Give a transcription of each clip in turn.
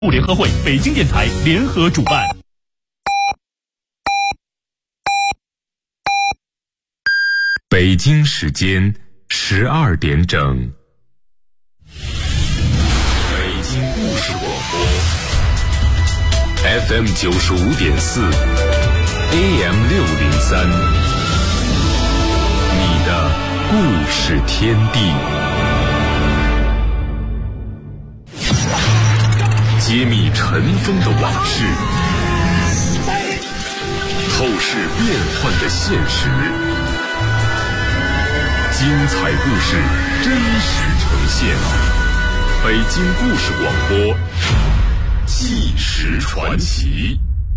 联合会北京电台联合主办。 北京时间12点整。北京故事广播 FM 95.4 AM 603，你的故事天地。揭秘尘封的往事，透视变幻的现实，精彩故事真实呈现。北京故事广播，纪实传奇。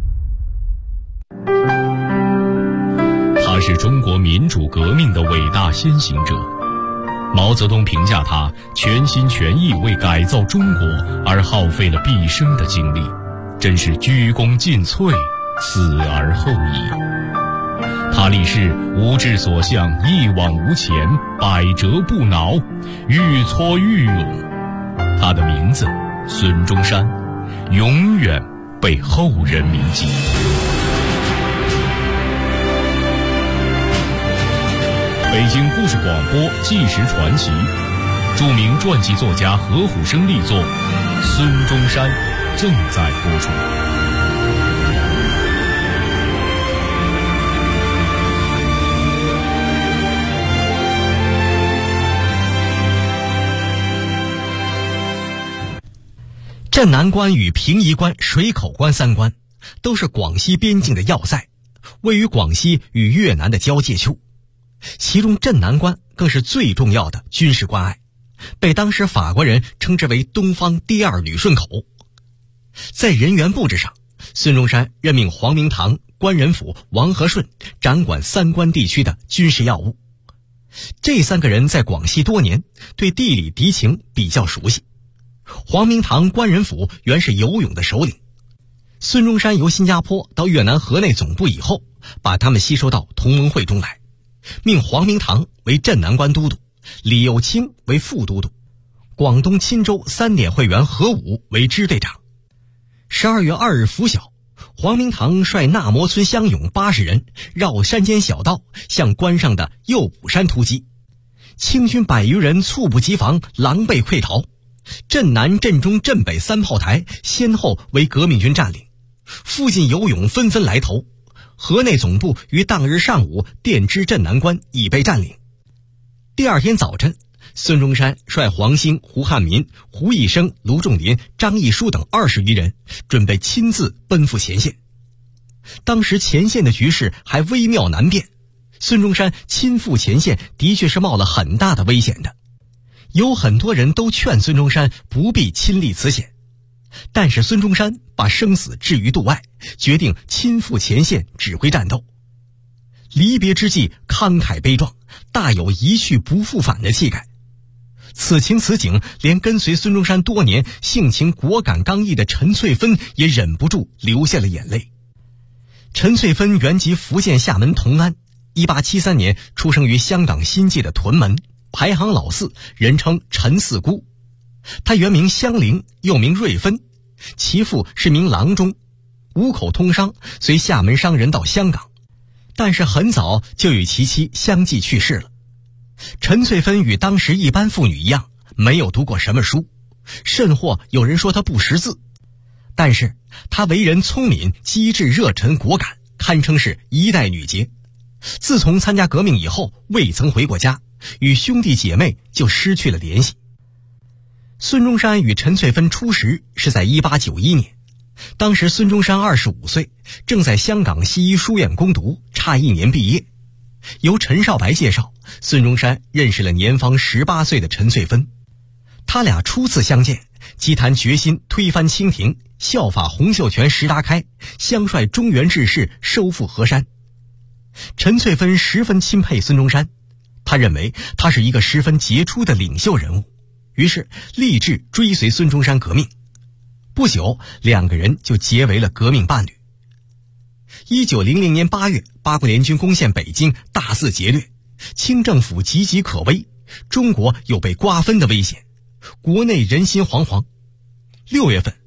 他是中国民主革命的伟大先行者。毛泽东评价他全心全意为改造中国而耗费了毕生的精力，真是鞠躬尽瘁，死而后已。他立誓无志所向，一往无前，百折不挠，愈挫愈勇。他的名字孙中山，永远被后人铭记。北京故事广播纪实传奇，著名传记作家何虎生力作《孙中山》正在播出。 镇南关与平夷关、水口关三关都是广西边境的要塞，位于广西与越南的交界处。其中镇南关更是最重要的军事关隘，被当时法国人称之为东方第二旅顺口。在人员布置上，孙中山任命黄明堂、关仁甫、王和顺掌管三关地区的军事要务。这三个人在广西多年，对地理敌情比较熟悉。黄明堂、关仁甫原是游勇的首领。孙中山由新加坡到越南河内总部以后，把他们吸收到同盟会中来，命黄明堂为镇南关都督，李幼清为副都督，广东钦州3点会员何武为支队长。12月2日拂晓，黄明堂率纳摩村乡勇80人绕山间小道向关上的右补山突击，清军100余人猝不及防，狼狈溃逃。镇南、镇中、镇北3炮台先后为革命军占领，附近游勇纷纷来投。河内总部于当日上午电知镇南关已被占领。第二天早晨，孙中山率黄兴、胡汉民、胡义生、卢仲林、张义书等20余人，准备亲自奔赴前线。当时前线的局势还微妙难辨，孙中山亲赴前线的确是冒了很大的危险的。有很多人都劝孙中山不必亲历此险，但是孙中山把生死置于度外，决定亲赴前线指挥战斗。离别之际慷慨悲壮，大有一去不复返的气概。此情此景，连跟随孙中山多年、性情果敢刚毅的陈翠芬也忍不住流下了眼泪。陈翠芬原籍福建厦门同安，1873年出生于香港新界的屯门，排行老4，人称陈四姑。她原名香菱，又名瑞芬，其父是名郎中，5口通商，随厦门商人到香港，但是很早就与其妻相继去世了。陈翠芬与当时一般妇女一样，没有读过什么书，甚或有人说她不识字，但是她为人聪明、机智、热忱、果敢，堪称是一代女杰。自从参加革命以后，未曾回过家，与兄弟姐妹就失去了联系。孙中山与陈翠芬初识是在1891年，当时孙中山25岁，正在香港西医书院攻读，差1年毕业。由陈少白介绍，孙中山认识了年方18岁的陈翠芬。他俩初次相见，即谈决心推翻清廷，效法洪秀全、石达开，相率中原志士收复河山。陈翠芬十分钦佩孙中山，他认为他是一个十分杰出的领袖人物，于是立志追随孙中山革命。不久，两个人就结为了革命伴侣。1900年8月，八国联军攻陷北京，大肆劫掠，清政府岌岌可危，中国有被瓜分的危险，国内人心惶惶。6月份，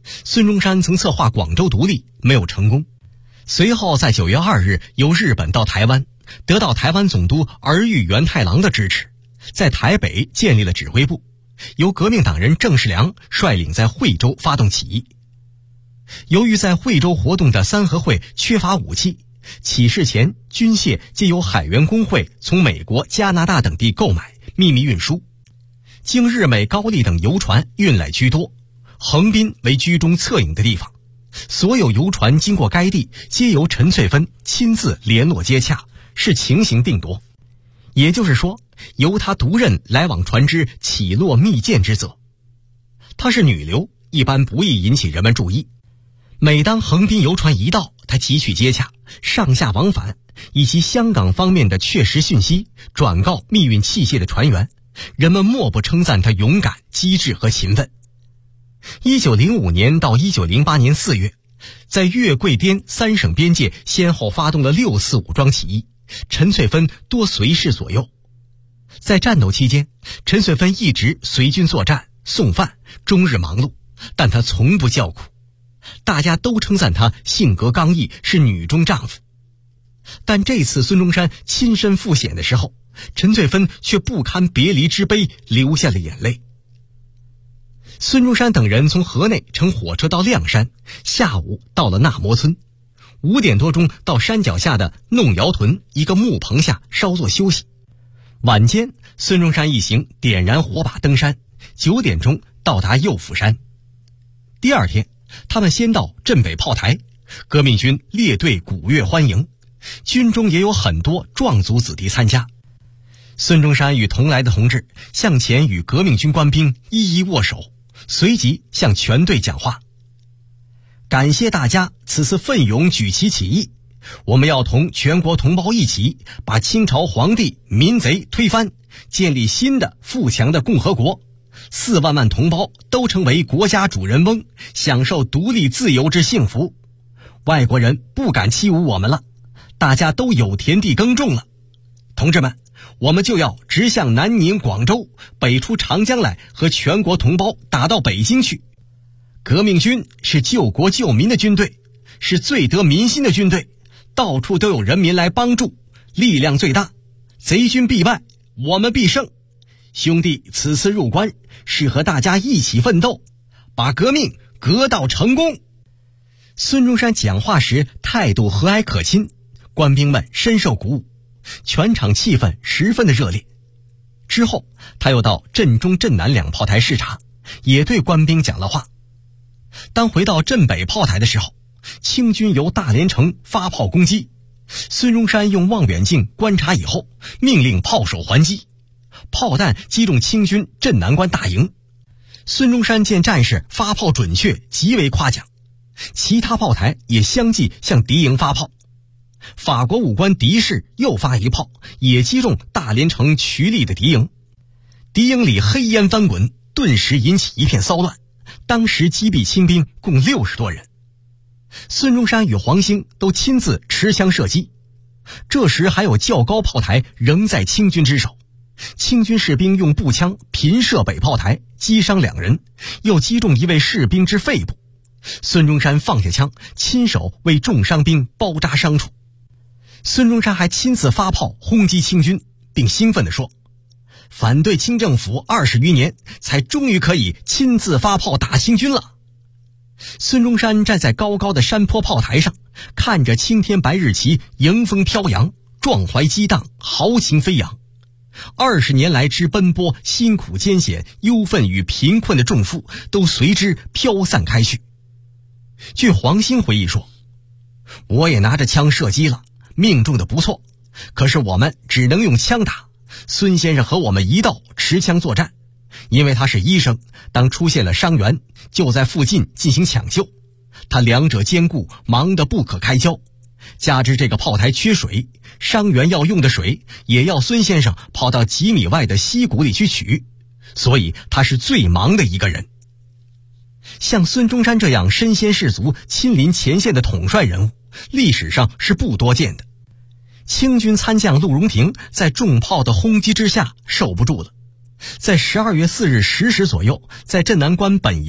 孙中山曾策划广州独立，没有成功。随后在9月2日由日本到台湾，得到台湾总督儿玉源太郎的支持，在台北建立了指挥部，由革命党人郑世良率领在惠州发动起义。由于在惠州活动的三合会缺乏武器，起事前军械皆由海员工会从美国、加拿大等地购买，秘密运输，经日美高丽等游船运来居多，横滨为居中策应的地方。所有游船经过该地，皆由陈翠芬亲自联络接洽，是情形定夺。也就是说，由他独任来往船只起落密舰之责。她是女流，一般不易引起人们注意。每当横滨游船一到，他即去接洽，上下往返，以及香港方面的确实讯息转告密运器械的船员，人们莫不称赞他勇敢、机智和勤奋。1905年到1908年4月，在粤桂滇3省边界先后发动了6次武装起义，陈翠芬多随侍左右。在战斗期间，陈翠芬一直随军作战、送饭，终日忙碌，但她从不叫苦。大家都称赞她性格刚毅，是女中丈夫。但这次孙中山亲身赴险的时候，陈翠芬却不堪别离之悲，流下了眼泪。孙中山等人从河内乘火车到亮山，下午到了纳摩村，5点多钟到山脚下的弄窑屯一个木棚下稍作休息。晚间，孙中山一行点燃火把登山，9点钟到达右府山。第二天，他们先到镇北炮台，革命军列队鼓乐欢迎，军中也有很多壮族子弟参加。孙中山与同来的同志向前与革命军官兵一一握手，随即向全队讲话：感谢大家此次奋勇举旗起义，我们要同全国同胞一起把清朝皇帝民贼推翻，建立新的富强的共和国，4万万同胞都成为国家主人翁，享受独立自由之幸福。外国人不敢欺侮我们了，大家都有田地耕种了。同志们，我们就要直向南宁、广州，北出长江来，和全国同胞打到北京去。革命军是救国救民的军队，是最得民心的军队，到处都有人民来帮助，力量最大，贼军必败，我们必胜。兄弟此次入关，是和大家一起奋斗，把革命革到成功。孙中山讲话时态度和蔼可亲，官兵们深受鼓舞，全场气氛十分的热烈。之后他又到镇中、镇南2炮台视察，也对官兵讲了话。当回到镇北炮台的时候，清军由大连城发炮攻击，孙中山用望远镜观察以后，命令炮手还击，炮弹击中清军镇南关大营。孙中山见战士发炮准确，极为夸奖。其他炮台也相继向敌营发炮。法国武官狄氏又发一炮，也击中大连城渠立的敌营。敌营里黑烟翻滚，顿时引起一片骚乱，当时击毙清兵共60多人。孙中山与黄兴都亲自持枪射击。这时还有较高炮台仍在清军之手，清军士兵用步枪频射北炮台，击伤2人，又击中一位士兵之肺部。孙中山放下枪，亲手为重伤兵包扎伤处。孙中山还亲自发炮轰击清军，并兴奋地说：反对清政府20余年，才终于可以亲自发炮打清军了。孙中山站在高高的山坡炮台上，看着青天白日旗迎风飘扬，壮怀激荡，豪情飞扬。20年来之奔波、辛苦艰险、忧愤与贫困的重负都随之飘散开去。据黄兴回忆说：我也拿着枪射击了，命中的不错，可是我们只能用枪打。孙先生和我们一道持枪作战，因为他是医生，当出现了伤员，就在附近进行抢救。他两者兼顾，忙得不可开交。加之这个炮台缺水，伤员要用的水也要孙先生跑到几米外的溪谷里去取，所以他是最忙的一个人。像孙中山这样身先士卒、亲临前线的统帅人物，历史上是不多见的。清军参将陆荣廷在重炮的轰击之下受不住了，在12月4日10时左右，在镇南关本营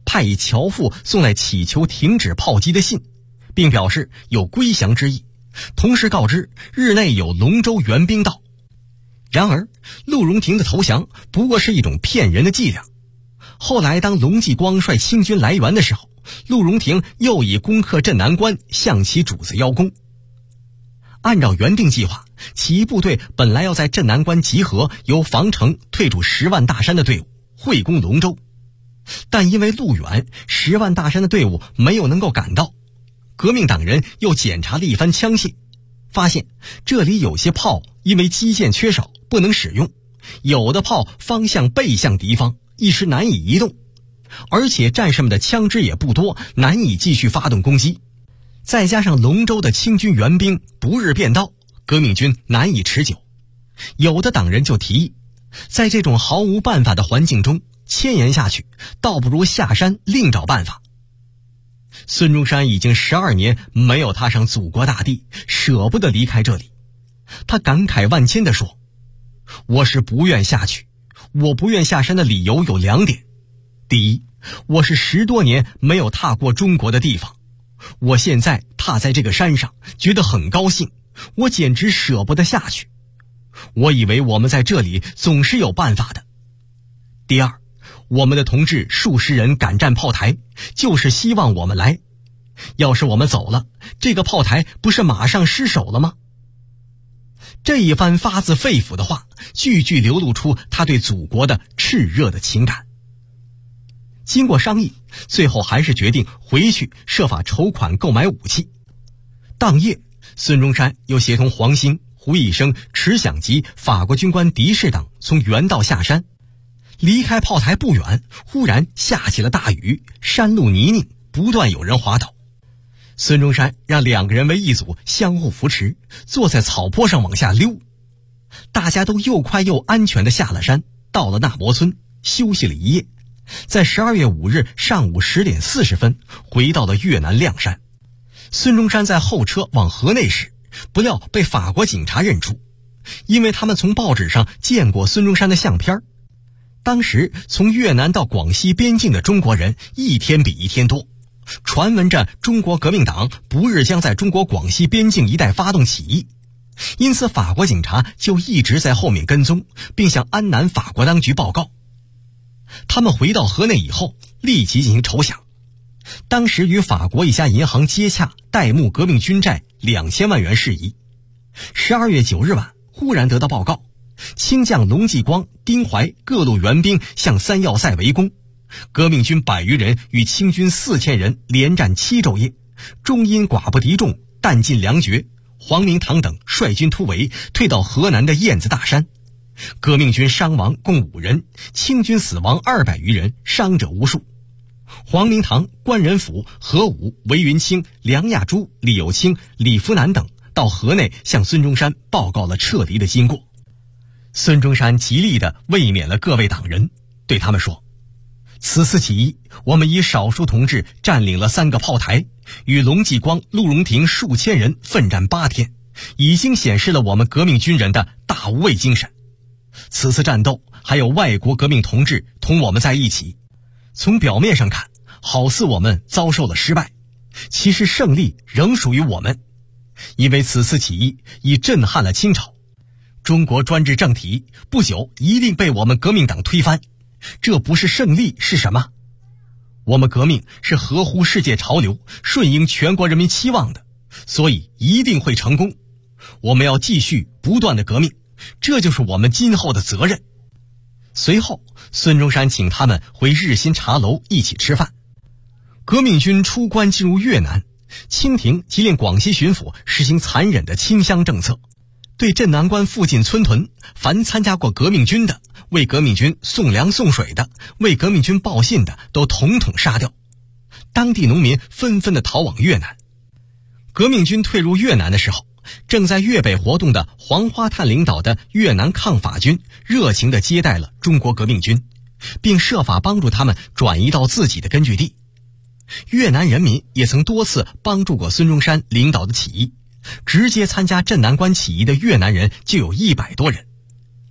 派以侨父送来祈求停止炮击的信，并表示有归降之意，同时告知日内有龙州援兵到。然而陆荣廷的投降不过是一种骗人的伎俩。后来当龙继光率清军来援的时候，陆荣廷又以攻克镇南关向其主子邀功。按照原定计划，起义部队本来要在镇南关集合，由防城退驻10万大山的队伍，会攻龙州。但因为路远，10万大山的队伍没有能够赶到。革命党人又检查了一番枪械，发现这里有些炮因为机件缺少不能使用，有的炮方向背向敌方，一时难以移动，而且战士们的枪支也不多，难以继续发动攻击。再加上龙州的清军援兵不日便到，革命军难以持久。有的党人就提议，在这种毫无办法的环境中牵延下去，倒不如下山另找办法。孙中山已经12年没有踏上祖国大地，舍不得离开这里。他感慨万千地说，我是不愿下去，我不愿下山的理由有2点。第一，我是10多年没有踏过中国的地方，我现在踏在这个山上觉得很高兴，我简直舍不得下去。我以为我们在这里总是有办法的。第二，我们的同志数十人赶占炮台，就是希望我们来。要是我们走了，这个炮台不是马上失守了吗？这一番发自肺腑的话，句句流露出他对祖国的炽热的情感。经过商议，最后还是决定回去设法筹款购买武器。当夜，孙中山又协同黄兴、胡一生、迟想吉、法国军官狄士等从原道下山。离开炮台不远，忽然下起了大雨，山路泥泞，不断有人滑倒。孙中山让2个人为一组，相互扶持，坐在草坡上往下溜。大家都又快又安全地下了山，到了纳摩村，休息了一夜。在12月5日上午10点40分，回到了越南谅山。孙中山在候车往河内时，不料被法国警察认出，因为他们从报纸上见过孙中山的相片。当时从越南到广西边境的中国人一天比一天多，传闻着中国革命党不日将在中国广西边境一带发动起义，因此法国警察就一直在后面跟踪，并向安南法国当局报告。他们回到河内以后，立即进行筹饷。当时与法国一家银行接洽代募革命军债2000万元事宜。12月9日晚，忽然得到报告，清将龙继光、丁怀各路援兵向3要塞围攻，革命军100余人与清军4000人连战7昼夜，终因寡不敌众，弹尽粮绝。黄明堂等率军突围，退到河南的燕子大山。革命军伤亡共5人，清军死亡200余人，伤者无数。黄明堂、关仁甫、何武、韦云清、梁亚珠、李有清、李福南等到河内向孙中山报告了撤离的经过。孙中山极力地慰勉了各位党人，对他们说，此次起义，我们以少数同志占领了3个炮台，与龙继光、陆荣廷数千人奋战8天，已经显示了我们革命军人的大无畏精神。此次战斗还有外国革命同志同我们在一起，从表面上看，好似我们遭受了失败，其实胜利仍属于我们，因为此次起义已震撼了清朝。中国专制政体不久一定被我们革命党推翻，这不是胜利是什么？我们革命是合乎世界潮流，顺应全国人民期望的，所以一定会成功。我们要继续不断的革命，这就是我们今后的责任。随后，孙中山请他们回日新茶楼一起吃饭。革命军出关进入越南，清廷即令广西巡抚实行残忍的清乡政策，对镇南关附近村屯凡参加过革命军的、为革命军送粮送水的、为革命军报信的都统统杀掉。当地农民纷纷地逃往越南。革命军退入越南的时候，正在越北活动的黄花探领导的越南抗法军热情地接待了中国革命军，并设法帮助他们转移到自己的根据地。越南人民也曾多次帮助过孙中山领导的起义，直接参加镇南关起义的越南人就有100多人。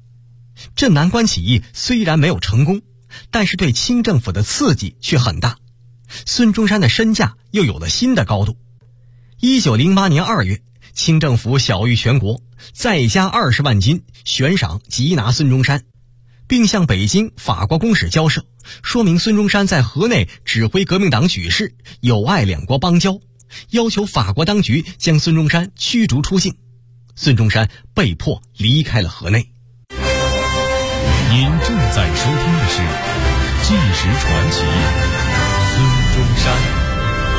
镇南关起义虽然没有成功，但是对清政府的刺激却很大。 孙中山的身价又有了新的高度。1908年2月，清政府晓谕全国，再加20万金悬赏缉拿孙中山，并向北京法国公使交涉，说明孙中山在河内指挥革命党举事，有碍两国邦交，要求法国当局将孙中山驱逐出境。孙中山被迫离开了河内。 您正在收听的是《纪实传奇》，孙中山。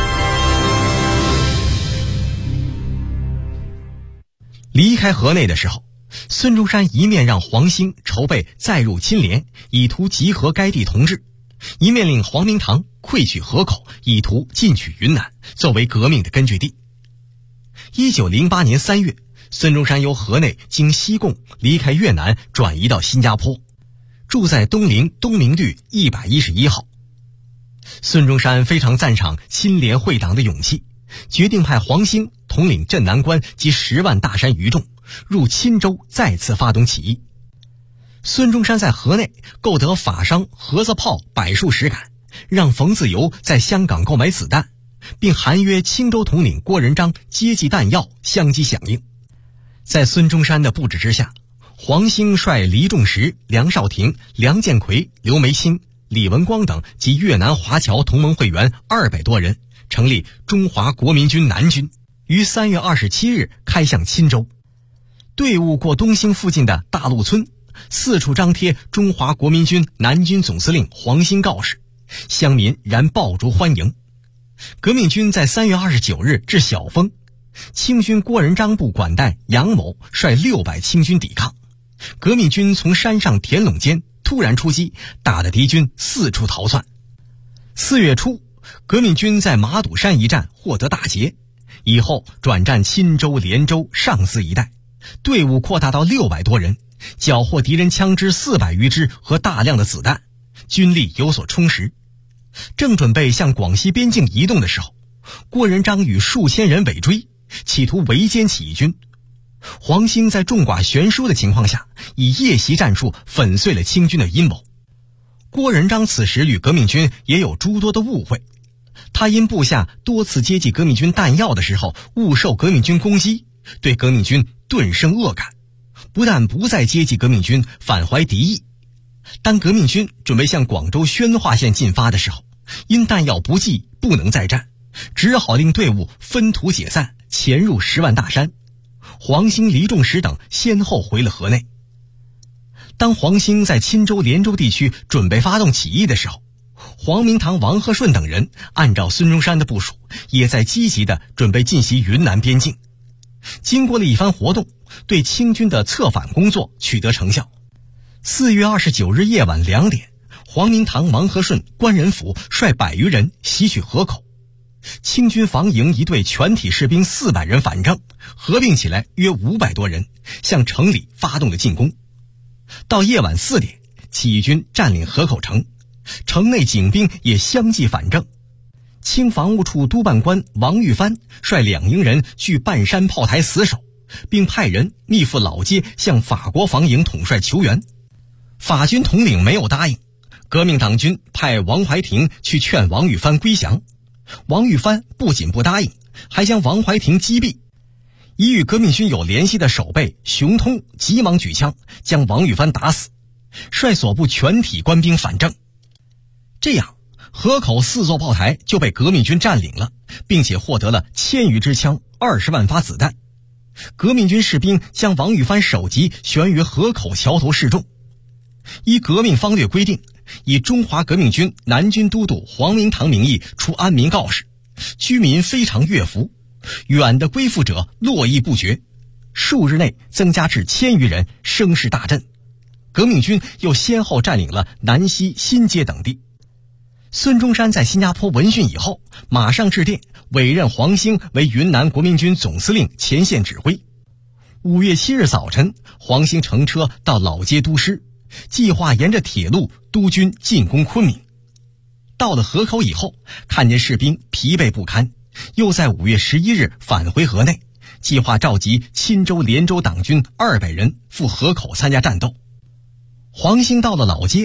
离开河内的时候，孙中山一面让黄兴筹备再入亲联，以图集合该地同志，一面令黄明堂溃取河口，以图进取云南，作为革命的根据地。1908年3月，孙中山由河内经西贡离开越南，转移到新加坡，住在东陵东明律111号。孙中山非常赞赏亲联会党的勇气，决定派黄兴统领镇南关及10万大山余众入钦州，再次发动起义。孙中山在河内购得法商盒子炮100数10杆，让冯自由在香港购买子弹，并函约青州统领郭仁章接济弹药，相继响应。在孙中山的布置之下，黄兴率黎仲实、梁少廷、梁建奎、刘梅清、李文光等及越南华侨同盟会员200多人，成立中华国民军南军，于3月27日开向钦州。队伍过东兴附近的大路村，四处张贴中华国民军南军总司令黄兴告示，乡民燃爆竹欢迎。革命军在3月29日至小丰，清军郭仁章部管带杨某率600清军抵抗，革命军从山上田垄间突然出击，打得敌军四处逃窜。4月初，革命军在马堵山一战获得大捷，以后转战钦州、连州、上泗一带，队伍扩大到600多人，缴获敌人枪支400余支和大量的子弹，军力有所充实。正准备向广西边境移动的时候，郭仁章与数千人尾追，企图围歼起义军。黄兴在众寡悬殊的情况下，以夜袭战术粉碎了清军的阴谋。郭仁章此时与革命军也有诸多的误会，他因部下多次接济革命军弹药的时候误受革命军攻击，对革命军顿生恶感，不但不再接济革命军，反怀敌意。当革命军准备向广州宣化县进发的时候，因弹药不济，不能再战，只好令队伍分途解散，潜入10万大山。黄兴、黎仲实等先后回了河内。当黄兴在钦州、连州地区准备发动起义的时候，黄明堂、王鹤顺等人按照孙中山的部署，也在积极地准备进袭云南边境。经过了一番活动，对清军的策反工作取得成效。4月29日夜晚2点，黄明堂、王鹤顺、关仁甫率100余人袭取河口，清军防营一队全体士兵400人反正，合并起来约500多人，向城里发动了进攻。到夜晚4点，起义军占领河口城，城内警兵也相继反正。清防务处督办官王玉帆率2营人据半山炮台死守，并派人密赴老街向法国防营统帅求援。法军统领没有答应，革命党军派王怀廷去劝王玉帆归降。王玉帆不仅不答应，还将王怀廷击毙。已与革命军有联系的守备熊通急忙举枪将王玉帆打死，率所部全体官兵反正。这样，河口4座炮台就被革命军占领了，并且获得了1000余支枪、20万发子弹。革命军士兵将王玉帆首级悬于河口桥头示众。依革命方略规定，以中华革命军南军都督黄明堂名义出安民告示，居民非常悦服，远的归附者络绎不绝，数日内增加至1000余人，声势大振。革命军又先后占领了南溪、新街等地。孙中山在新加坡闻讯以后，马上致电委任黄兴为云南国民军总司令前线指挥。5月7日早晨，黄兴乘车到老街督师，计划沿着铁路督军进攻昆明。到了河口以后，看见士兵疲惫不堪，又在5月11日返回河内，计划召集钦州、连州党军200人赴河口参加战斗。黄兴到了老街，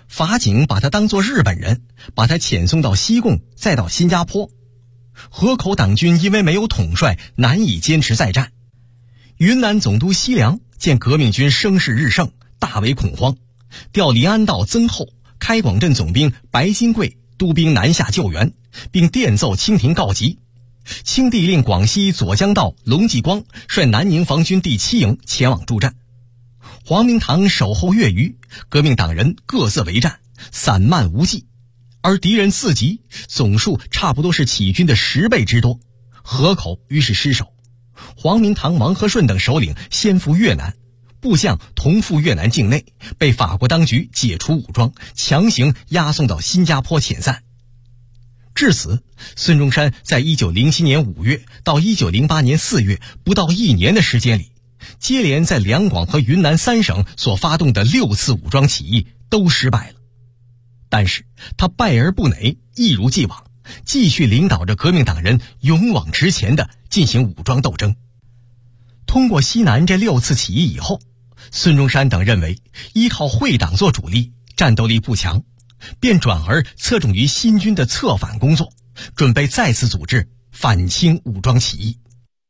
法警把他当作日本人，把他遣送到西贡，再到新加坡。河口党军因为没有统帅，难以坚持再战。云南总督西凉见革命军声势日盛，大为恐慌，调临安道曾厚、开广镇总兵白金贵督兵南下救援，并电奏清廷告急。清帝令广西左江道龙继光率南宁防军第7营前往助战。黄明堂守候月余，革命党人各自为战，散漫无计，而敌人四级，总数差不多是起义军的10倍之多。河口于是失守，黄明堂、王和顺等首领先赴越南，部将同赴越南境内，被法国当局解除武装，强行押送到新加坡遣散。至此，孙中山在1907年5月到1908年4月不到1年的时间里，接连在两广和云南3省所发动的6次武装起义都失败了。但是他败而不馁，一如既往，继续领导着革命党人勇往直前地进行武装斗争。通过西南这6次起义以后，孙中山等认为依靠会党做主力，战斗力不强，便转而侧重于新军的策反工作，准备再次组织反清武装起义。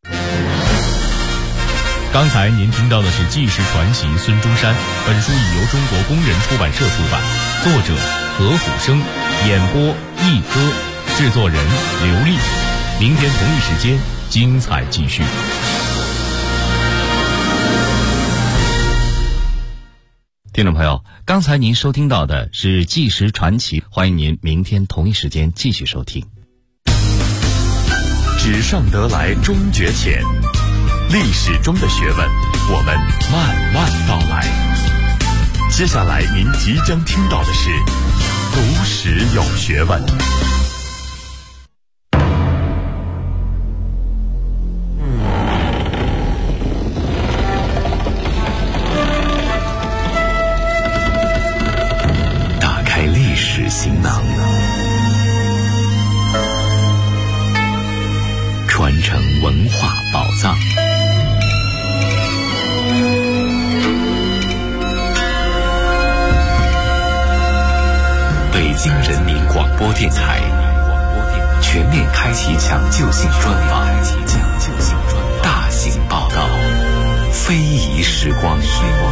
刚才您听到的是纪实传奇孙中山，本书已由中国工人出版社出版，作者何虎生，演播一哥，制作人刘丽。明天同一时间精彩继续。 听众朋友，刚才您收听到的是纪实传奇，欢迎您明天同一时间继续收听。 纸上得来终觉浅，历史中的学问，我们慢慢道来。接下来您即将听到的是读史有学问。打开历史行囊，传承文化宝藏。北京人民广播电台全面开启抢救性专访，大型报道，非遗时光。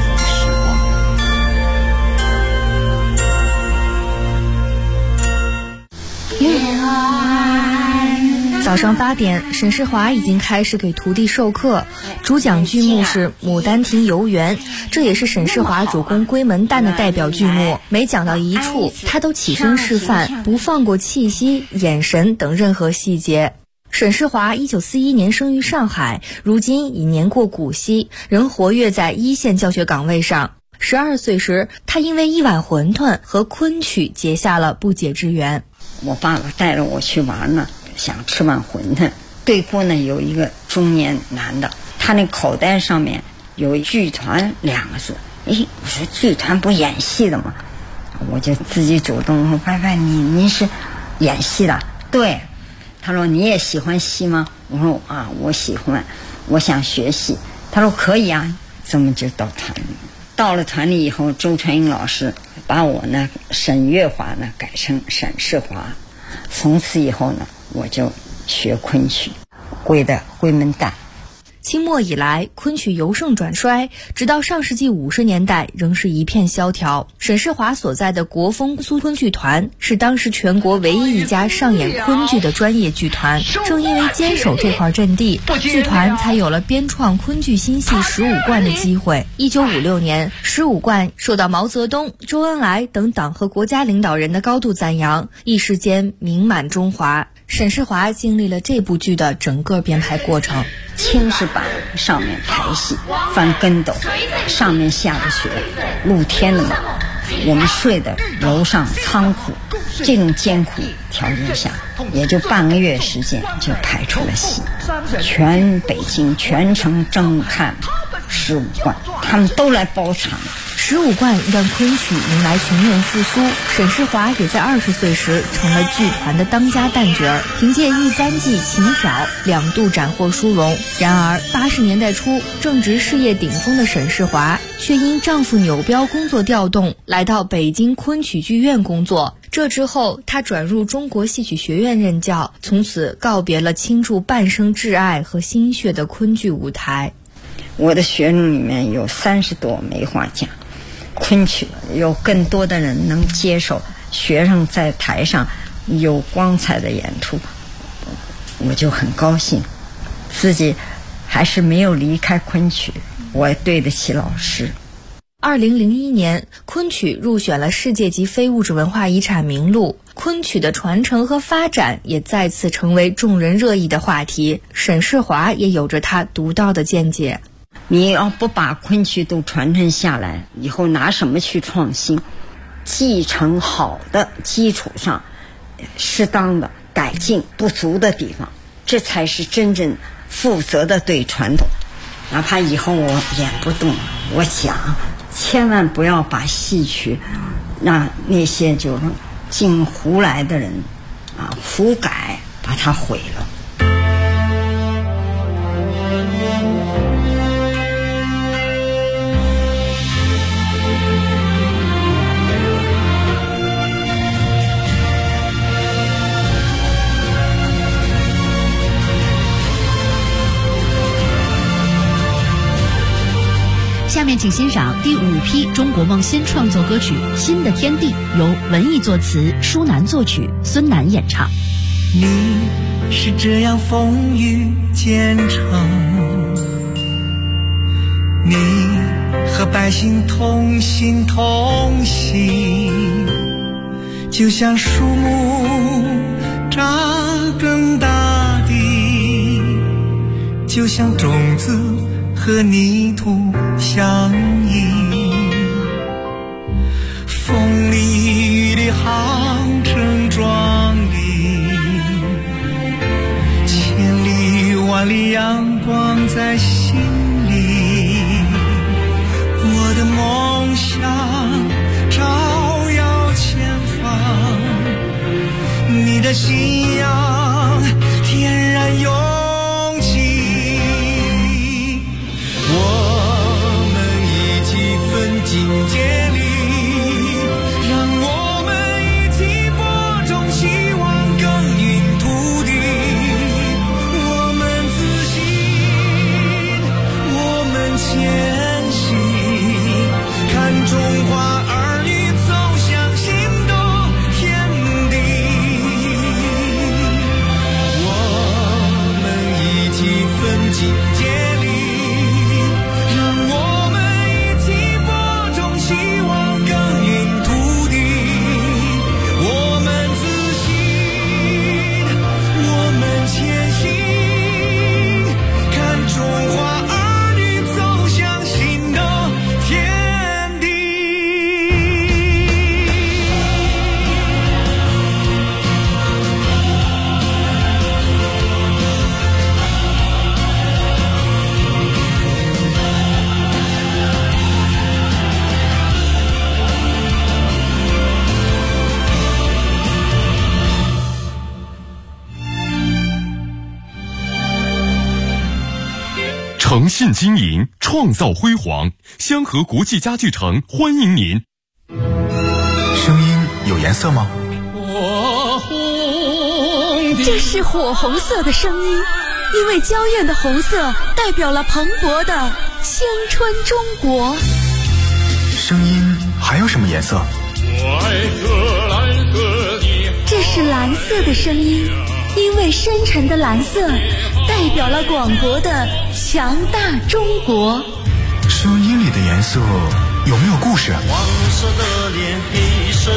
早上8点，沈世华已经开始给徒弟授课，主讲剧目是《牡丹亭游园》，这也是沈世华主攻闺门旦的代表剧目。每讲到一处，他都起身示范，不放过气息、眼神等任何细节。沈世华1941年生于上海，如今已年过古稀，仍活跃在一线教学岗位上。12岁时，他因为一碗馄饨和昆曲结下了不解之缘。 我爸爸带着我去玩呢，想吃碗馄饨。对过呢有一个中年男的，他那口袋上面有剧团2个字。我说剧团不演戏的吗？我就自己主动说：“拜拜，您是演戏的？”对。他说：“你也喜欢戏吗？”我说：“啊，我喜欢，我想学戏。”他说：“可以啊。”这么就到团里。到了团里以后，周传英老师把我呢沈月华呢改成沈世华。从此以后呢，我就学昆曲，归的闺门旦。 清末以来，昆曲由盛转衰，直到上世纪50年代仍是一片萧条。沈世华所在的国风苏昆剧团是当时全国唯一一家上演昆剧的专业剧团。正因为坚守这块阵地，剧团才有了编创昆剧新戏15贯的机会。1956年，15贯受到毛泽东、周恩来等党和国家领导人的高度赞扬，一时间名满中华。沈世华经历了这部剧的整个编排过程。 青石板上面排戏，翻跟斗，上面下着雪，露天的嘛。我们睡的楼上仓库，这种艰苦条件下，也就半个月时间就排出了戏。全北京全城争看15贯，他们都来包场， 15贯让昆曲迎来全面复苏，沈世华也在20岁时成了剧团的当家旦角儿，凭借一簪记琴挑2度斩获殊荣。然而80年代初，正值事业顶峰的沈世华却因丈夫扭标工作调动，来到北京昆曲剧院工作。这之后，他转入中国戏曲学院任教，从此告别了倾注半生挚爱和心血的昆剧舞台。 我的学生里面有30多梅花奖，昆曲有更多的人能接受学生在台上有光彩的演出，我就很高兴，自己还是没有离开昆曲，我对得起老师。 2001年，昆曲入选了世界级非物质文化遗产名录，昆曲的传承和发展也再次成为众人热议的话题。沈世华也有着他独到的见解。 你要不把昆曲都传承下来，以后拿什么去创新？继承好的基础上，适当的改进不足的地方，这才是真正负责的对传统。哪怕以后我演不动，我想千万不要把戏曲让那些就是进胡来的人胡改，把它毁了。 下面请欣赏第5批中国梦新创作歌曲《新的天地》，由文艺作词，舒楠作曲，孙楠演唱。 你是这样风雨兼程，你和百姓同心同行，就像树木扎根大地，就像种子和泥土相依，风里雨里航程壮丽，千里万里阳光在心里，我的梦想照耀前方，你的信仰天然永境界里，让我们一起播种希望，耕耘土地。我们自信，我们前行，看中华儿女走向新的天地。我们一起奋进接力，让我们希望耕耘土地，我们自信，我们前行，看中华儿女走向新的天地。 诚信经营，创造辉煌。香河国际家具城欢迎您。 声音有颜色吗？ 这是火红色的声音，因为娇艳的红色代表了蓬勃的青春中国。 声音还有什么颜色？ 这是蓝色的声音，因为深沉的蓝色代表了广博的强大中国。 声音里的颜色有没有故事？ 黄色的脸，黑色